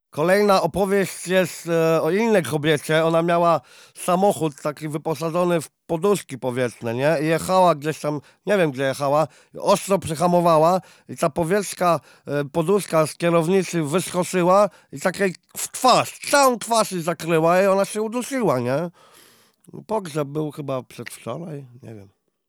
Kolejna opowieść jest o innej kobiecie. Ona miała samochód taki wyposażony w poduszki powietrzne, nie? I jechała gdzieś tam, nie wiem gdzie jechała, ostro przyhamowała i ta powietrzna poduszka z kierownicy wyskoczyła i takiej w twarz, całą twarz jej zakryła i ona się udusiła, nie? Pogrzeb był chyba przedwczoraj, nie wiem.